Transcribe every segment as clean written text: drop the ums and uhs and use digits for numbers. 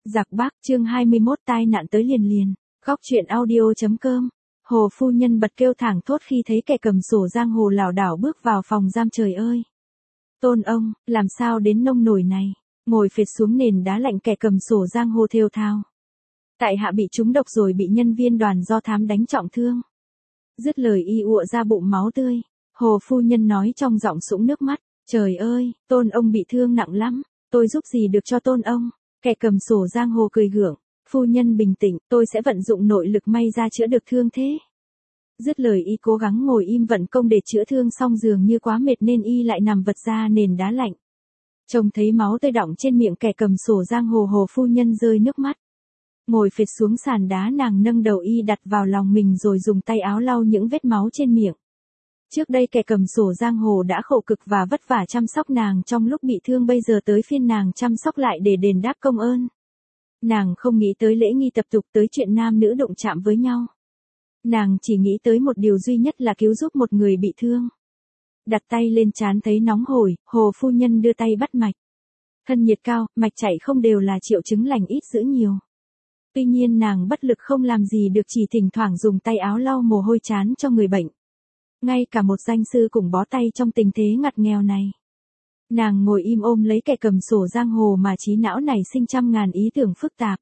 Giặc Bắc, chương 21 tai nạn tới liền liền. Góc truyện audio.com. Hồ phu nhân bật kêu thảng thốt khi thấy kẻ cầm sổ giang hồ lảo đảo bước vào phòng giam. Trời ơi! Tôn ông, làm sao đến nông nổi này? Ngồi phệt xuống nền đá lạnh, kẻ cầm sổ giang hồ thều thào. Tại hạ bị trúng độc rồi, bị nhân viên đoàn do thám đánh trọng thương. Dứt lời y ụa ra bụng máu tươi. Hồ phu nhân nói trong giọng sũng nước mắt. Trời ơi, Tôn ông bị thương nặng lắm. Tôi giúp gì được cho Tôn ông? Kẻ cầm sổ giang hồ cười gượng. Phu nhân bình tĩnh, tôi sẽ vận dụng nội lực may ra chữa được thương thế. Dứt lời y cố gắng ngồi im vận công để chữa thương, xong dường như quá mệt nên y lại nằm vật ra nền đá lạnh. Trông thấy máu tươi đọng trên miệng kẻ cầm sổ giang hồ, hồ phu nhân rơi nước mắt. Ngồi phệt xuống sàn đá, nàng nâng đầu y đặt vào lòng mình rồi dùng tay áo lau những vết máu trên miệng. Trước đây kẻ cầm sổ giang hồ đã khổ cực và vất vả chăm sóc nàng trong lúc bị thương, bây giờ tới phiên nàng chăm sóc lại để đền đáp công ơn. Nàng không nghĩ tới lễ nghi tập tục, tới chuyện nam nữ đụng chạm với nhau. Nàng chỉ nghĩ tới một điều duy nhất là cứu giúp một người bị thương. Đặt tay lên trán thấy nóng hổi, hồ phu nhân đưa tay bắt mạch. Thân nhiệt cao, mạch chạy không đều là triệu chứng lành ít dữ nhiều. Tuy nhiên nàng bất lực không làm gì được, chỉ thỉnh thoảng dùng tay áo lau mồ hôi trán cho người bệnh. Ngay cả một danh sư cũng bó tay trong tình thế ngặt nghèo này. Nàng ngồi im ôm lấy kẻ cầm sổ giang hồ mà trí não nảy sinh trăm ngàn ý tưởng phức tạp.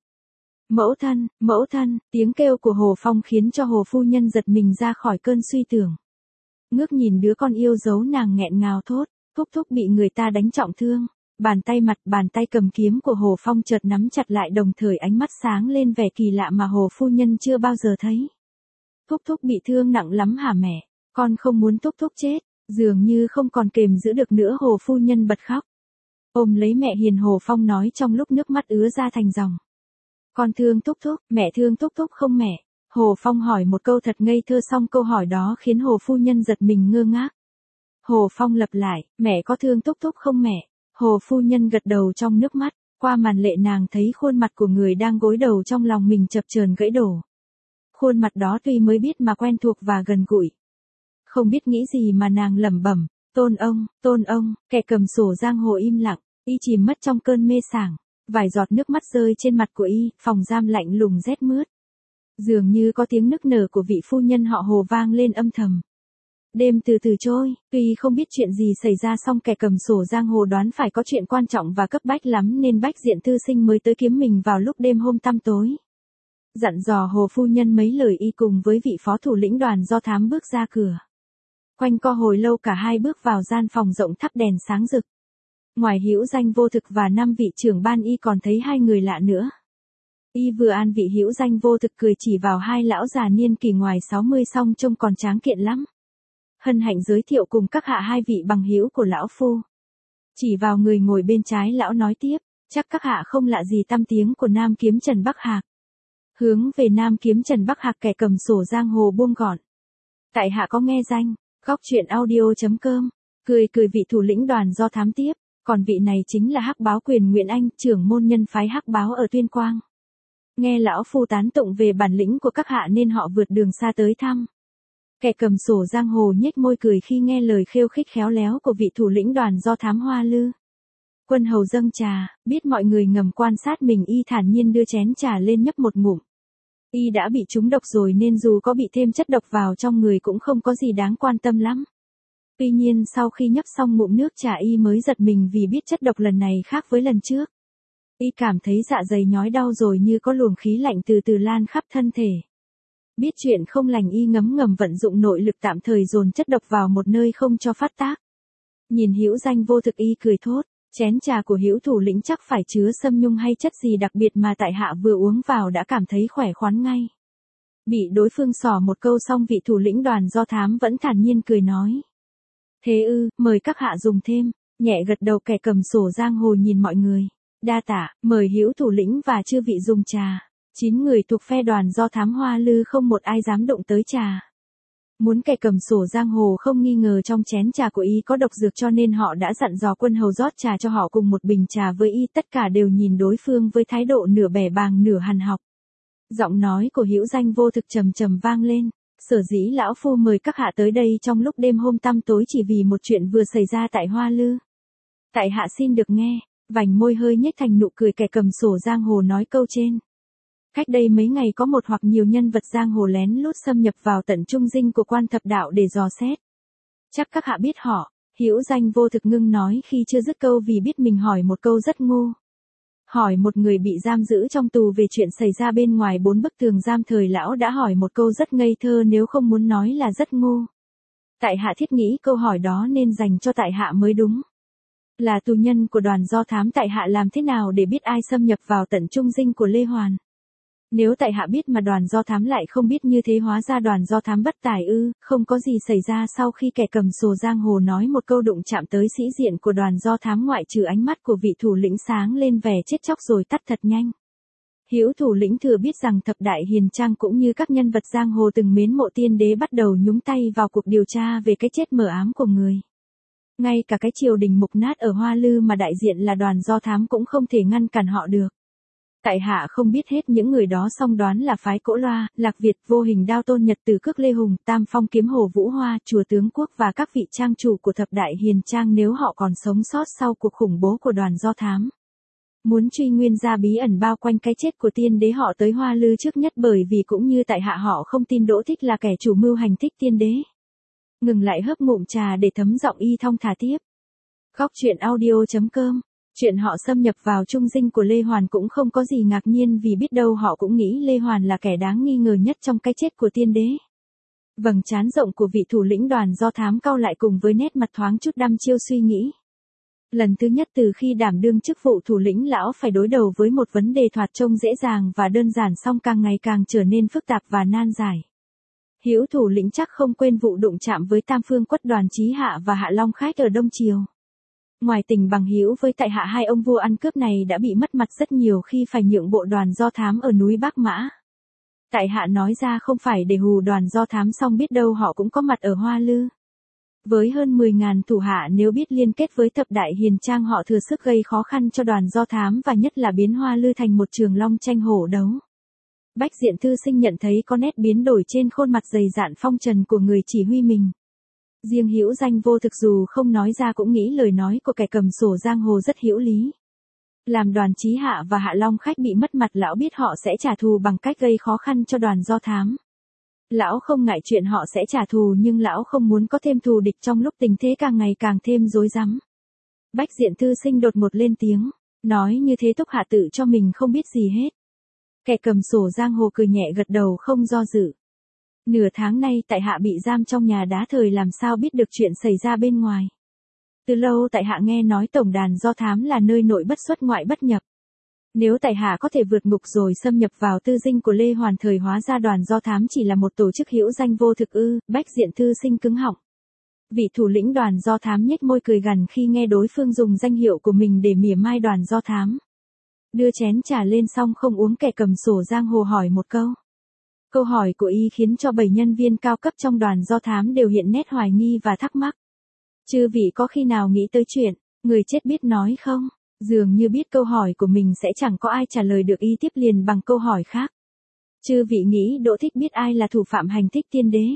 Mẫu thân, tiếng kêu của Hồ Phong khiến cho hồ phu nhân giật mình ra khỏi cơn suy tưởng. Ngước nhìn đứa con yêu dấu, nàng nghẹn ngào thốt, thúc bị người ta đánh trọng thương. Bàn tay cầm kiếm của Hồ Phong chợt nắm chặt lại, đồng thời ánh mắt sáng lên vẻ kỳ lạ mà hồ phu nhân chưa bao giờ thấy. Thúc bị thương nặng lắm hả mẹ? Con không muốn thúc chết. Dường như không còn kềm giữ được nữa, hồ phu nhân bật khóc. Ôm lấy mẹ hiền, Hồ Phong nói trong lúc nước mắt ứa ra thành dòng. Con thương thúc, mẹ thương thúc không mẹ? Hồ Phong hỏi một câu thật ngây thơ, xong câu hỏi đó khiến hồ phu nhân giật mình ngơ ngác. Hồ Phong lặp lại, mẹ có thương thúc không mẹ? Hồ phu nhân gật đầu trong nước mắt. Qua màn lệ nàng thấy khuôn mặt của người đang gối đầu trong lòng mình chập chờn gãy đổ. Khuôn mặt đó tuy mới biết mà quen thuộc và gần gũi. Không biết nghĩ gì mà nàng lẩm bẩm, Tôn ông, kẻ cầm sổ giang hồ im lặng, y chìm mất trong cơn mê sảng. Vài giọt nước mắt rơi trên mặt của y, phòng giam lạnh lùng rét mướt. Dường như có tiếng nức nở của vị phu nhân họ Hồ vang lên âm thầm. Đêm từ từ trôi, tuy không biết chuyện gì xảy ra, song kẻ cầm sổ giang hồ đoán phải có chuyện quan trọng và cấp bách lắm nên bách diện thư sinh mới tới kiếm mình vào lúc đêm hôm tăm tối. Dặn dò hồ phu nhân mấy lời, y cùng với vị phó thủ lĩnh đoàn do thám bước ra cửa. Quanh co hồi lâu, cả hai bước vào gian phòng rộng thắp đèn sáng rực. Ngoài Hữu Danh Vô Thực và 5 vị trưởng ban, y còn thấy 2 người lạ nữa. Y vừa an vị Hữu Danh Vô Thực cười chỉ vào 2 lão già niên kỷ ngoài 60, song trông còn tráng kiện lắm. Hân hạnh giới thiệu cùng các hạ 2 vị bằng hữu của lão phu. Chỉ vào người ngồi bên trái, lão nói tiếp, chắc các hạ không lạ gì tăm tiếng của Nam Kiếm Trần Bắc Hạc. Hướng về Nam Kiếm Trần Bắc Hạc, kẻ cầm sổ giang hồ buông gọn. Tại hạ có nghe danh. Góc truyện audio.com. Cười vị thủ lĩnh đoàn do thám tiếp, còn vị này chính là Hắc Báo Quyền Nguyễn Anh, trưởng môn nhân phái Hắc Báo ở Tuyên Quang. Nghe lão phu tán tụng về bản lĩnh của các hạ nên họ vượt đường xa tới thăm. Kẻ cầm sổ giang hồ nhếch môi cười khi nghe lời khêu khích khéo léo của vị thủ lĩnh đoàn do thám Hoa Lư. Quân hầu dâng trà, biết mọi người ngầm quan sát mình, y thản nhiên đưa chén trà lên nhấp một ngụm. Y đã bị trúng độc rồi nên dù có bị thêm chất độc vào trong người cũng không có gì đáng quan tâm lắm. Tuy nhiên sau khi nhấp xong ngụm nước trà, y mới giật mình vì biết chất độc lần này khác với lần trước. Y cảm thấy dạ dày nhói đau rồi như có luồng khí lạnh từ từ lan khắp thân thể. Biết chuyện không lành, y ngấm ngầm vận dụng nội lực tạm thời dồn chất độc vào một nơi không cho phát tác. Nhìn Hữu Danh Vô Thực, y cười thốt, chén trà của Hữu thủ lĩnh chắc phải chứa sâm nhung hay chất gì đặc biệt mà tại hạ vừa uống vào đã cảm thấy khỏe khoắn ngay. Bị đối phương xỏ một câu xong, vị thủ lĩnh đoàn do thám vẫn thản nhiên cười nói. Thế ư, mời các hạ dùng thêm. Nhẹ gật đầu kẻ cầm sổ giang hồ nhìn mọi người. Đa tạ, mời Hữu thủ lĩnh và chư vị dùng trà. 9 người thuộc phe đoàn do thám Hoa Lư không một ai dám động tới trà. Muốn kẻ cầm sổ giang hồ không nghi ngờ trong chén trà của y có độc dược, cho nên họ đã dặn dò quân hầu rót trà cho họ cùng một bình trà với y. Tất cả đều nhìn đối phương với thái độ nửa bẻ bàng nửa hằn học. Giọng nói của Hữu Danh Vô Thực trầm vang lên. Sở dĩ lão phu mời các hạ tới đây trong lúc đêm hôm tăm tối chỉ vì một chuyện vừa xảy ra tại Hoa Lư. Tại hạ xin được nghe. Vành môi hơi nhếch thành nụ cười, kẻ cầm sổ giang hồ nói câu trên. Cách đây mấy ngày có một hoặc nhiều nhân vật giang hồ lén lút xâm nhập vào tận trung dinh của quan thập đạo để dò xét. Chắc các hạ biết họ. Hữu Danh vô thực ngưng nói khi chưa dứt câu vì biết mình hỏi một câu rất ngu. Hỏi một người bị giam giữ trong tù về chuyện xảy ra bên ngoài 4 bức tường giam, thời lão đã hỏi một câu rất ngây thơ, nếu không muốn nói là rất ngu. Tại hạ thiết nghĩ câu hỏi đó nên dành cho tại hạ mới đúng. Là tù nhân của đoàn do thám, tại hạ làm thế nào để biết ai xâm nhập vào tận trung dinh của Lê Hoàn? Nếu tại hạ biết mà đoàn do thám lại không biết, như thế hóa ra đoàn do thám bất tài ư? Không có gì xảy ra sau khi kẻ cầm sổ giang hồ nói một câu đụng chạm tới sĩ diện của đoàn do thám, ngoại trừ ánh mắt của vị thủ lĩnh sáng lên vẻ chết chóc rồi tắt thật nhanh. Hữu thủ lĩnh thừa biết rằng thập đại hiền trang cũng như các nhân vật giang hồ từng mến mộ tiên đế bắt đầu nhúng tay vào cuộc điều tra về cái chết mờ ám của người. Ngay cả cái triều đình mục nát ở Hoa Lư mà đại diện là đoàn do thám cũng không thể ngăn cản họ được. Tại hạ không biết hết những người đó, song đoán là phái Cỗ Loa, Lạc Việt, Vô Hình Đao, Tôn Nhật, Từ Cước, Lê Hùng, Tam Phong, Kiếm Hồ, Vũ Hoa, Chùa Tướng Quốc và các vị trang chủ của thập đại hiền trang nếu họ còn sống sót sau cuộc khủng bố của đoàn do thám. Muốn truy nguyên ra bí ẩn bao quanh cái chết của tiên đế, họ tới Hoa Lư trước nhất, bởi vì cũng như tại hạ họ không tin Đỗ Thích là kẻ chủ mưu hành thích tiên đế. Ngừng lại hớp ngụm trà để thấm giọng y thong thả tiếp. Góc truyện audio.com. Chuyện họ xâm nhập vào trung dinh của Lê Hoàn cũng không có gì ngạc nhiên, vì biết đâu họ cũng nghĩ Lê Hoàn là kẻ đáng nghi ngờ nhất trong cái chết của tiên đế. Vầng trán rộng của vị thủ lĩnh đoàn do thám cau lại, cùng với nét mặt thoáng chút đăm chiêu suy nghĩ. Lần thứ nhất từ khi đảm đương chức vụ thủ lĩnh, lão phải đối đầu với một vấn đề thoạt trông dễ dàng và đơn giản, song càng ngày càng trở nên phức tạp và nan giải. Hữu thủ lĩnh chắc không quên vụ đụng chạm với Tam Phương Quất, Đoàn Chí Hạ và Hạ Long Khách ở Đông Triều. Ngoài tình bằng hữu với tại hạ, hai ông vua ăn cướp này đã bị mất mặt rất nhiều khi phải nhượng bộ đoàn do thám ở núi Bắc Mã. Tại hạ nói ra không phải để hù đoàn do thám, song biết đâu họ cũng có mặt ở Hoa Lư. Với hơn 10.000 thủ hạ, nếu biết liên kết với thập đại hiền trang, họ thừa sức gây khó khăn cho đoàn do thám, và nhất là biến Hoa Lư thành một trường long tranh hổ đấu. Bách Diện Thư Sinh nhận thấy có nét biến đổi trên khuôn mặt dày dạn phong trần của người chỉ huy mình. Riêng Hữu Danh vô thực dù không nói ra cũng nghĩ lời nói của kẻ cầm sổ giang hồ rất hữu lý. Làm Đoàn Chí Hạ và Hạ Long Khách bị mất mặt, lão biết họ sẽ trả thù bằng cách gây khó khăn cho đoàn do thám. Lão không ngại chuyện họ sẽ trả thù, nhưng lão không muốn có thêm thù địch trong lúc tình thế càng ngày càng thêm rối rắm. Bách Diện Thư Sinh đột ngột lên tiếng, nói như thế thúc hạ tự cho mình không biết gì hết. Kẻ cầm sổ giang hồ cười nhẹ gật đầu không do dự. Nửa tháng nay tại hạ bị giam trong nhà đá, thời làm sao biết được chuyện xảy ra bên ngoài. Từ lâu tại hạ nghe nói tổng đàn do thám là nơi nội bất xuất ngoại bất nhập. Nếu tại hạ có thể vượt ngục rồi xâm nhập vào tư dinh của Lê Hoàn, thời hóa ra đoàn do thám chỉ là một tổ chức hữu danh vô thực ư? Bách Diện Thư Sinh cứng họng. Vị thủ lĩnh đoàn do thám nhếch môi cười gằn khi nghe đối phương dùng danh hiệu của mình để mỉa mai đoàn do thám. Đưa chén trà lên xong không uống, kẻ cầm sổ giang hồ hỏi một câu. Câu hỏi của y khiến cho 7 nhân viên cao cấp trong đoàn do thám đều hiện nét hoài nghi và thắc mắc. Chư vị có khi nào nghĩ tới chuyện người chết biết nói không? Dường như biết câu hỏi của mình sẽ chẳng có ai trả lời được, y tiếp liền bằng câu hỏi khác. Chư vị nghĩ Đỗ Thích biết ai là thủ phạm hành thích tiên đế?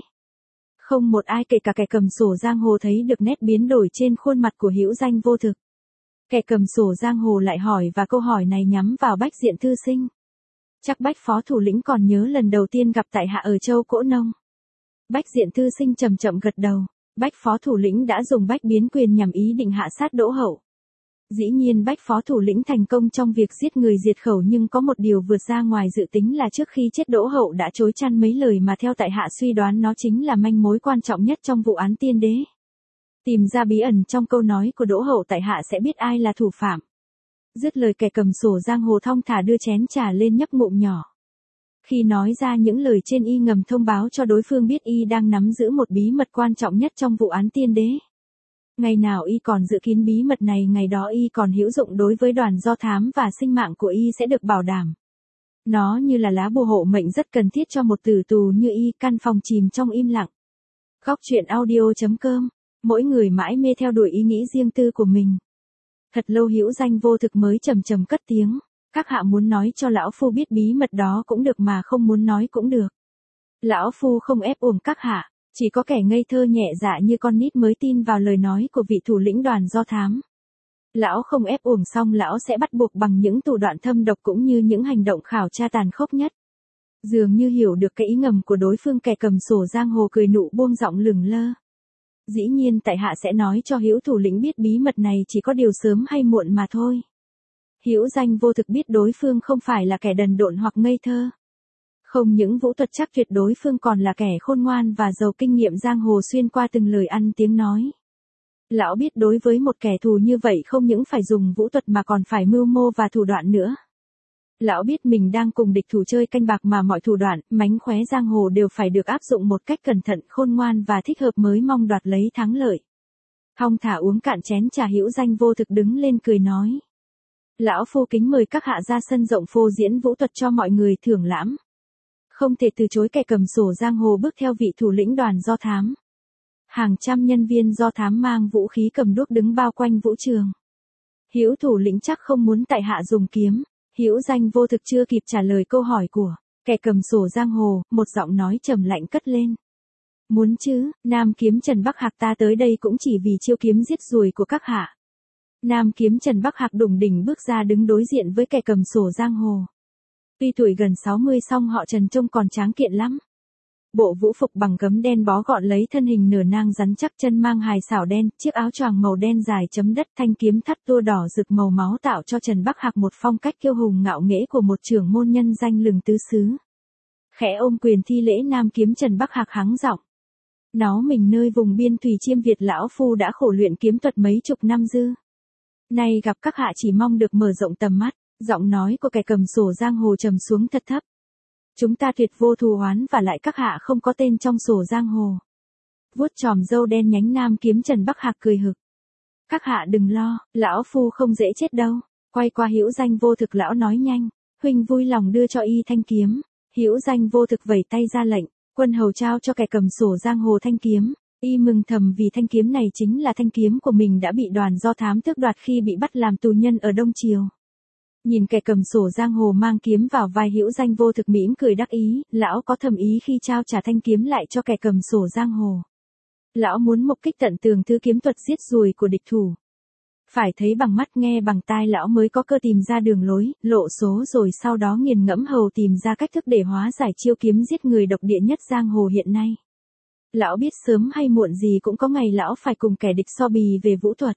Không một ai, kể cả kẻ cầm sổ giang hồ, thấy được nét biến đổi trên khuôn mặt của Hữu Danh vô thực. Kẻ cầm sổ giang hồ lại hỏi, và câu hỏi này nhắm vào Bách Diện Thư Sinh. Chắc Bách phó thủ lĩnh còn nhớ lần đầu tiên gặp tại hạ ở châu Cỗ Nông. Bách Diện Thư Sinh chậm chậm gật đầu. Bách phó thủ lĩnh đã dùng bách biến quyền nhằm ý định hạ sát Đỗ Hậu. Dĩ nhiên Bách phó thủ lĩnh thành công trong việc giết người diệt khẩu, nhưng có một điều vượt ra ngoài dự tính là trước khi chết Đỗ Hậu đã chối chăn mấy lời mà theo tại hạ suy đoán nó chính là manh mối quan trọng nhất trong vụ án tiên đế. Tìm ra bí ẩn trong câu nói của Đỗ Hậu, tại hạ sẽ biết ai là thủ phạm. Dứt lời, kẻ cầm sổ giang hồ thong thả đưa chén trà lên nhấp ngụm nhỏ. Khi nói ra những lời trên, y ngầm thông báo cho đối phương biết y đang nắm giữ một bí mật quan trọng nhất trong vụ án tiên đế. Ngày nào y còn giữ kín bí mật này, ngày đó y còn hữu dụng đối với đoàn do thám, và sinh mạng của y sẽ được bảo đảm. Nó như là lá bùa hộ mệnh rất cần thiết cho một tử tù như y. Căn phòng chìm trong im lặng. Góc truyện audio.com. Mỗi người mãi mê theo đuổi ý nghĩ riêng tư của mình. Thật lâu Hữu Danh vô thực mới trầm trầm cất tiếng. Các hạ muốn nói cho lão phu biết bí mật đó cũng được, mà không muốn nói cũng được. Lão phu không ép uổng các hạ, chỉ có kẻ ngây thơ nhẹ dạ như con nít mới tin vào lời nói của vị thủ lĩnh đoàn do thám. Lão không ép uổng xong lão sẽ bắt buộc bằng những thủ đoạn thâm độc cũng như những hành động khảo tra tàn khốc nhất. Dường như hiểu được cái ý ngầm của đối phương, kẻ cầm sổ giang hồ cười nụ buông giọng lửng lơ. Dĩ nhiên tại hạ sẽ nói cho Hữu thủ lĩnh biết bí mật này chỉ có điều sớm hay muộn mà thôi. Hữu Danh Vô Thực biết đối phương không phải là kẻ đần độn hoặc ngây thơ. Không những vũ thuật chắc tuyệt, đối phương còn là kẻ khôn ngoan và giàu kinh nghiệm giang hồ xuyên qua từng lời ăn tiếng nói. Lão biết đối với một kẻ thù như vậy không những phải dùng vũ thuật mà còn phải mưu mô và thủ đoạn nữa. Lão biết mình đang cùng địch thủ chơi canh bạc mà mọi thủ đoạn, mánh khóe giang hồ đều phải được áp dụng một cách cẩn thận, khôn ngoan và thích hợp mới mong đoạt lấy thắng lợi. Thong thả uống cạn chén trà, Hữu Danh Vô Thực đứng lên cười nói. Lão phu kính mời các hạ ra sân rộng phô diễn vũ thuật cho mọi người thưởng lãm. Không thể từ chối kẻ cầm sổ giang hồ bước theo vị thủ lĩnh đoàn do thám. Hàng trăm nhân viên do thám mang vũ khí cầm đuốc đứng bao quanh vũ trường. Hữu thủ lĩnh chắc không muốn tại hạ dùng kiếm. Hữu Danh Vô Thực chưa kịp trả lời câu hỏi của kẻ cầm sổ giang hồ, một giọng nói trầm lạnh cất lên. Muốn chứ, Nam Kiếm Trần Bắc Hạc ta tới đây cũng chỉ vì chiêu kiếm giết ruồi của các hạ. Nam Kiếm Trần Bắc Hạc đùng đỉnh bước ra đứng đối diện với kẻ cầm sổ giang hồ. Tuy tuổi gần 60 song họ Trần trông còn tráng kiện lắm. Bộ vũ phục bằng gấm đen bó gọn lấy thân hình nửa nang rắn chắc, chân mang hài xảo đen, chiếc áo choàng màu đen dài chấm đất, thanh kiếm thắt tua đỏ rực màu máu tạo cho Trần Bắc Hạc một phong cách kiêu hùng ngạo nghễ của một trưởng môn nhân danh lừng tứ xứ. Khẽ ôm quyền thi lễ, Nam Kiếm Trần Bắc Hạc hắng giọng. Nó mình nơi vùng biên thủy chiêm Việt lão phu đã khổ luyện kiếm thuật mấy chục năm dư. Nay gặp các hạ chỉ mong được mở rộng tầm mắt. Giọng nói của kẻ cầm sổ giang hồ trầm xuống thật thấp. Chúng ta tuyệt vô thù oán và lại các hạ không có tên trong sổ giang hồ. Vuốt chòm râu đen nhánh, Nam Kiếm Trần Bắc Hạc cười hực. Các hạ đừng lo, lão phu không dễ chết đâu. Quay qua Hữu Danh Vô Thực, lão nói nhanh. Huynh vui lòng đưa cho y thanh kiếm. Hữu Danh Vô Thực vẩy tay ra lệnh. Quân hầu trao cho kẻ cầm sổ giang hồ thanh kiếm. Y mừng thầm vì thanh kiếm này chính là thanh kiếm của mình đã bị đoàn do thám tước đoạt khi bị bắt làm tù nhân ở Đông Triều. Nhìn kẻ cầm sổ giang hồ mang kiếm vào vai, Hữu Danh Vô Thực mỉm cười đắc ý, lão có thầm ý khi trao trả thanh kiếm lại cho kẻ cầm sổ giang hồ. Lão muốn mục kích tận tường thứ kiếm thuật giết ruồi của địch thủ. Phải thấy bằng mắt nghe bằng tai lão mới có cơ tìm ra đường lối, lộ số, rồi sau đó nghiền ngẫm hầu tìm ra cách thức để hóa giải chiêu kiếm giết người độc địa nhất giang hồ hiện nay. Lão biết sớm hay muộn gì cũng có ngày lão phải cùng kẻ địch so bì về vũ thuật.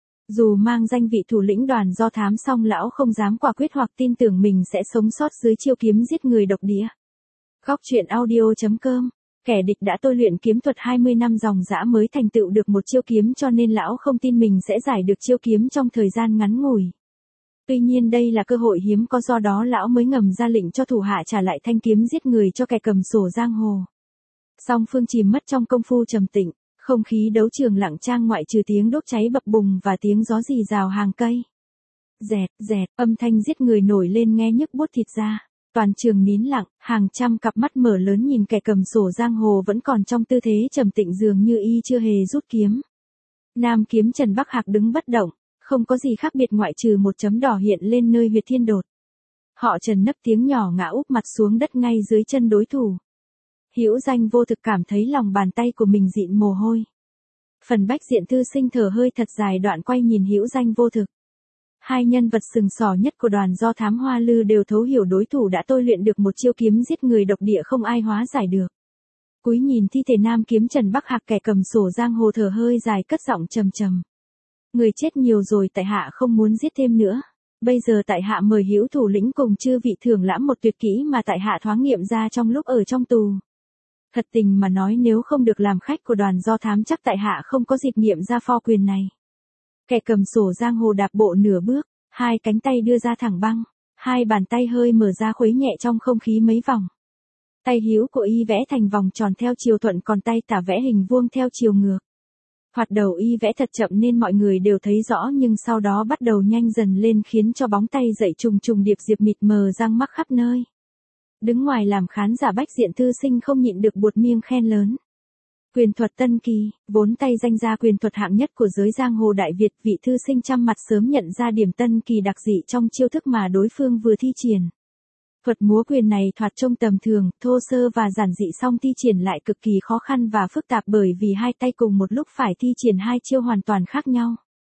Dù mang danh vị thủ lĩnh đoàn do thám song lão không dám quả quyết hoặc tin tưởng mình sẽ sống sót dưới chiêu kiếm giết người độc địa. Góc truyện audio.com. Kẻ địch đã tôi luyện kiếm thuật 20 năm dòng dã mới thành tựu được một chiêu kiếm, cho nên lão không tin mình sẽ giải được chiêu kiếm trong thời gian ngắn ngủi. Tuy nhiên đây là cơ hội hiếm có, do đó lão mới ngầm ra lệnh cho thủ hạ trả lại thanh kiếm giết người cho kẻ cầm sổ giang hồ. Song phương chìm mất trong công phu trầm tĩnh. Không khí đấu trường lặng trang ngoại trừ tiếng đốt cháy bập bùng và tiếng gió rì rào hàng cây. Dẹt, dẹt, âm thanh giết người nổi lên nghe nhức buốt thịt ra. Toàn trường nín lặng, hàng trăm cặp mắt mở lớn nhìn kẻ cầm sổ giang hồ vẫn còn trong tư thế trầm tĩnh, dường như y chưa hề rút kiếm. Nam Kiếm Trần Bắc Hạc đứng bất động, không có gì khác biệt ngoại trừ một chấm đỏ hiện lên nơi huyệt thiên đột. Họ Trần nấp tiếng nhỏ ngã úp mặt xuống đất ngay dưới chân đối thủ. Hữu Danh Vô Thực cảm thấy lòng bàn tay của mình dịn mồ hôi. Phần Bách Diện Thư Sinh thở hơi thật dài, đoạn quay nhìn Hữu Danh Vô Thực. Hai nhân vật sừng sỏ nhất của đoàn do thám Hoa Lư đều thấu hiểu đối thủ đã tôi luyện được một chiêu kiếm giết người độc địa không ai hóa giải được. Cúi nhìn thi thể Nam Kiếm Trần Bắc Hạc, kẻ cầm sổ giang hồ thở hơi dài cất giọng trầm trầm. Người chết nhiều rồi, tại hạ không muốn giết thêm nữa. Bây giờ tại hạ mời Hữu thủ lĩnh cùng chư vị thưởng lãm một tuyệt kỹ mà tại hạ thoáng nghiệm ra trong lúc ở trong tù. Thật tình mà nói, nếu không được làm khách của đoàn do thám chắc tại hạ không có dịp nghiệm ra pho quyền này. Kẻ cầm sổ giang hồ đạp bộ nửa bước, hai cánh tay đưa ra thẳng băng, hai bàn tay hơi mở ra khuấy nhẹ trong không khí mấy vòng. Tay hữu của y vẽ thành vòng tròn theo chiều thuận, còn tay tả vẽ hình vuông theo chiều ngược. Hoạt đầu y vẽ thật chậm nên mọi người đều thấy rõ, nhưng sau đó bắt đầu nhanh dần lên khiến cho bóng tay dậy trùng trùng điệp diệp mịt mờ răng mắc khắp nơi. Đứng ngoài làm khán giả Bách Diện Thư Sinh không nhịn được buột miệng khen lớn. Quyền thuật Tân Kỳ, vốn tay danh gia quyền thuật hạng nhất của giới giang hồ Đại Việt, vị thư sinh trăm mặt sớm nhận ra điểm Tân Kỳ đặc dị trong chiêu thức mà đối phương vừa thi triển. Thuật múa quyền này thoạt trông tầm thường, thô sơ và giản dị, song thi triển lại cực kỳ khó khăn và phức tạp bởi vì hai tay cùng một lúc phải thi triển hai chiêu hoàn toàn khác nhau.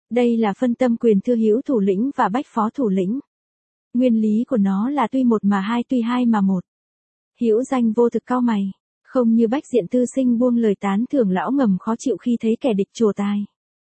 Đây là phân tâm quyền thưa hữu thủ lĩnh và bách phó thủ lĩnh. Nguyên lý của nó là tuy một mà hai tuy hai mà một. Hữu Danh Vô Thực cau mày, không như Bách Diện Thư Sinh buông lời tán thưởng lão ngầm khó chịu khi thấy kẻ địch trổ tài.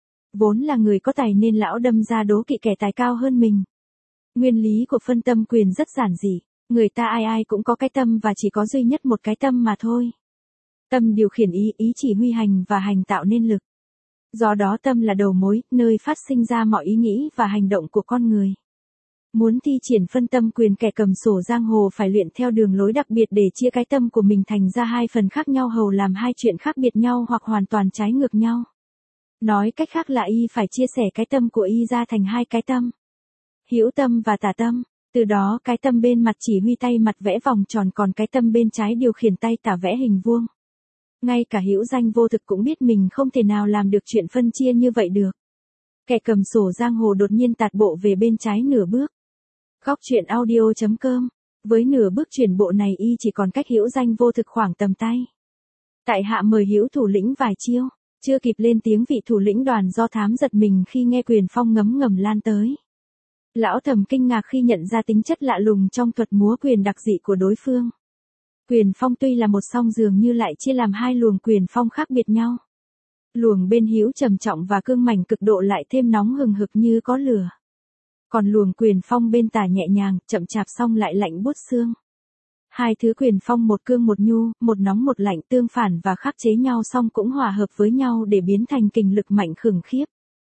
Vốn là người có tài nên lão đâm ra đố kỵ kẻ tài cao hơn mình. Nguyên lý của phân tâm quyền rất giản dị, người ta ai ai cũng có cái tâm và chỉ có duy nhất một cái tâm mà thôi. Tâm điều khiển ý, ý chỉ huy hành và hành tạo nên lực. Do đó tâm là đầu mối, nơi phát sinh ra mọi ý nghĩ và hành động của con người. Muốn thi triển phân tâm quyền, kẻ cầm sổ giang hồ phải luyện theo đường lối đặc biệt để chia cái tâm của mình thành ra hai phần khác nhau, hầu làm hai chuyện khác biệt nhau hoặc hoàn toàn trái ngược nhau. Nói cách khác là y phải chia sẻ cái tâm của y ra thành hai cái tâm. Hữu tâm và tả tâm, từ đó cái tâm bên mặt chỉ huy tay mặt vẽ vòng tròn, còn cái tâm bên trái điều khiển tay tả vẽ hình vuông. Ngay cả Hữu Danh Vô Thực cũng biết mình không thể nào làm được chuyện phân chia như vậy được. Kẻ cầm sổ giang hồ đột nhiên tạt bộ về bên trái nửa bước. Góc truyện audio.com. Với nửa bước chuyển bộ này y chỉ còn cách Hữu Danh Vô Thực khoảng tầm tay. Tại hạ mời Hữu thủ lĩnh vài chiêu. Chưa kịp lên tiếng, vị thủ lĩnh Đoàn Do Thám giật mình khi nghe quyền phong ngấm ngầm lan tới. Lão thầm kinh ngạc khi nhận ra tính chất lạ lùng trong thuật múa quyền đặc dị của đối phương. Quyền phong tuy là một song dường như lại chia làm hai luồng quyền phong khác biệt nhau. Luồng bên Hữu trầm trọng và cương mảnh cực độ lại thêm nóng hừng hực như có lửa. Còn luồng quyền phong bên tả nhẹ nhàng, chậm chạp song lại lạnh buốt xương. Hai thứ quyền phong một cương một nhu, một nóng một lạnh, tương phản và khắc chế nhau song cũng hòa hợp với nhau để biến thành kình lực mạnh khủng khiếp.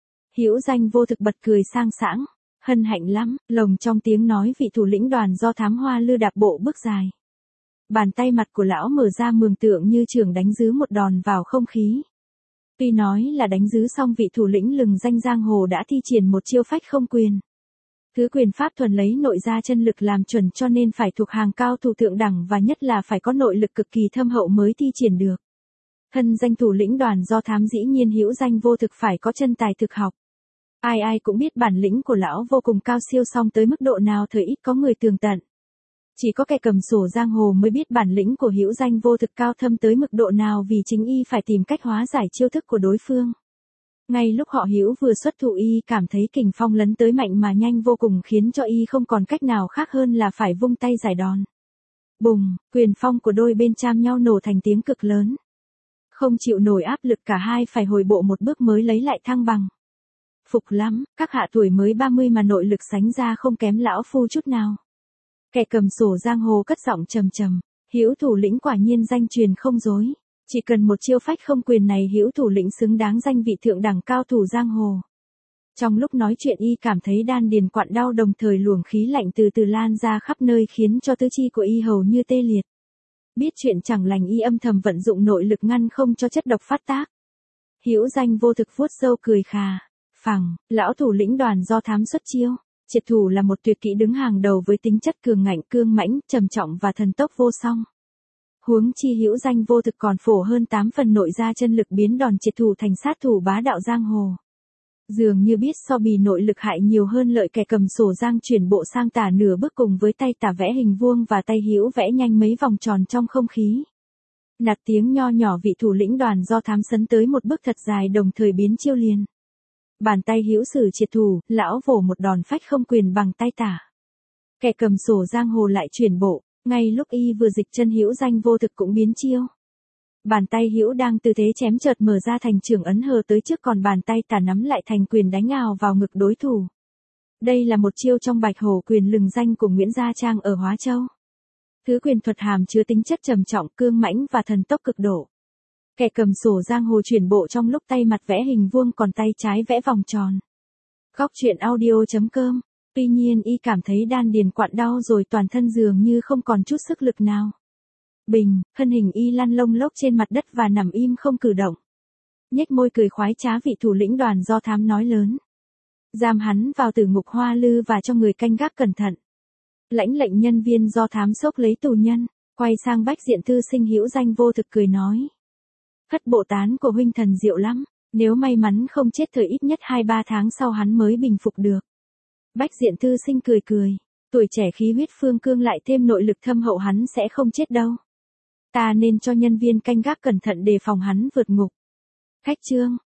Hữu Danh Vô Thực bật cười sang sảng, hân hạnh lắm, lồng trong tiếng nói vị thủ lĩnh Đoàn Do Thám hoa lư đạp bộ bước dài. Bàn tay mặt của lão mở ra mường tượng như chưởng đánh dứ một đòn vào không khí. Tuy nói là đánh dứ song vị thủ lĩnh lừng danh giang hồ đã thi triển một chiêu phách không quyền. Thứ quyền pháp thuần lấy nội ra chân lực làm chuẩn, cho nên phải thuộc hàng cao thủ thượng đẳng và nhất là phải có nội lực cực kỳ thâm hậu mới thi triển được. Thân danh thủ lĩnh Đoàn Do Thám dĩ nhiên Hữu Danh Vô Thực phải có chân tài thực học. Ai ai cũng biết bản lĩnh của lão vô cùng cao siêu, song tới mức độ nào thời ít có người tường tận. Chỉ có kẻ cầm sổ giang hồ mới biết bản lĩnh của Hữu Danh Vô Thực cao thâm tới mức độ nào, vì chính y phải tìm cách hóa giải chiêu thức của đối phương. Ngay lúc họ Hữu vừa xuất thủ, y cảm thấy kình phong lấn tới mạnh mà nhanh vô cùng, khiến cho y không còn cách nào khác hơn là phải vung tay giải đòn. Bùng, quyền phong của đôi bên chạm nhau nổ thành tiếng cực lớn. Không chịu nổi áp lực, cả hai phải hồi bộ một bước mới lấy lại thăng bằng. Phục lắm, các hạ tuổi mới 30 mà nội lực sánh ra không kém lão phu chút nào. Kẻ cầm sổ giang hồ cất giọng trầm trầm, Hữu thủ lĩnh quả nhiên danh truyền không dối. Chỉ cần một chiêu phách không quyền này, Hữu thủ lĩnh xứng đáng danh vị thượng đẳng cao thủ giang hồ. Trong lúc nói chuyện y cảm thấy đan điền quặn đau, đồng thời luồng khí lạnh từ từ lan ra khắp nơi khiến cho tứ chi của y hầu như tê liệt. Biết chuyện chẳng lành, y âm thầm vận dụng nội lực ngăn không cho chất độc phát tác. Hữu Danh Vô Thực vuốt râu cười khà, phẳng, lão thủ lĩnh Đoàn Do Thám xuất chiêu. Triệt thủ là một tuyệt kỹ đứng hàng đầu với tính chất cường ngạnh, cương mãnh, trầm trọng và thần tốc vô song. Huống chi Hữu Danh Vô Thực còn phổ hơn 8 phần nội ra chân lực, biến đòn triệt thủ thành sát thủ bá đạo giang hồ. Dường như biết so bì nội lực hại nhiều hơn lợi, kẻ cầm sổ giang chuyển bộ sang tả nửa bước, cùng với tay tả vẽ hình vuông và tay Hữu vẽ nhanh mấy vòng tròn trong không khí. Nạt tiếng nho nhỏ, vị thủ lĩnh Đoàn Do Thám sấn tới một bước thật dài, đồng thời biến chiêu liền. Bàn tay Hữu sử triệt thủ, lão vỗ một đòn phách không quyền bằng tay tả. Kẻ cầm sổ giang hồ lại chuyển bộ, ngay lúc y vừa dịch chân, Hữu Danh Vô Thực cũng biến chiêu. Bàn tay Hữu đang tư thế chém chợt mở ra thành chưởng ấn hờ tới trước, còn bàn tay tả nắm lại thành quyền đánh ào vào ngực đối thủ. Đây là một chiêu trong Bạch Hổ quyền lừng danh của Nguyễn Gia Trang ở Hóa Châu. Thứ quyền thuật hàm chứa tính chất trầm trọng, cương mãnh và thần tốc cực độ. Kẻ cầm sổ giang hồ chuyển bộ trong lúc tay mặt vẽ hình vuông, còn tay trái vẽ vòng tròn. Góc truyện audio.com. Tuy nhiên y cảm thấy đan điền quặn đau rồi toàn thân dường như không còn chút sức lực nào. Bình, thân hình y lăn lông lốc trên mặt đất và nằm im không cử động. Nhếch môi cười khoái trá, vị thủ lĩnh Đoàn Do Thám nói lớn. Giam hắn vào Tử Ngục Hoa Lư và cho người canh gác cẩn thận. Lãnh lệnh nhân viên Do Thám xốc lấy tù nhân, quay sang Bách Diện Thư Sinh. Hữu Danh Vô Thực cười nói. Phất bộ tán của huynh thần diệu lắm, nếu may mắn không chết thời ít nhất 2-3 tháng sau hắn mới bình phục được. Bách Diện Thư Sinh cười cười, tuổi trẻ khí huyết phương cương lại thêm nội lực thâm hậu, hắn sẽ không chết đâu. Ta nên cho nhân viên canh gác cẩn thận đề phòng hắn vượt ngục. Khách trương,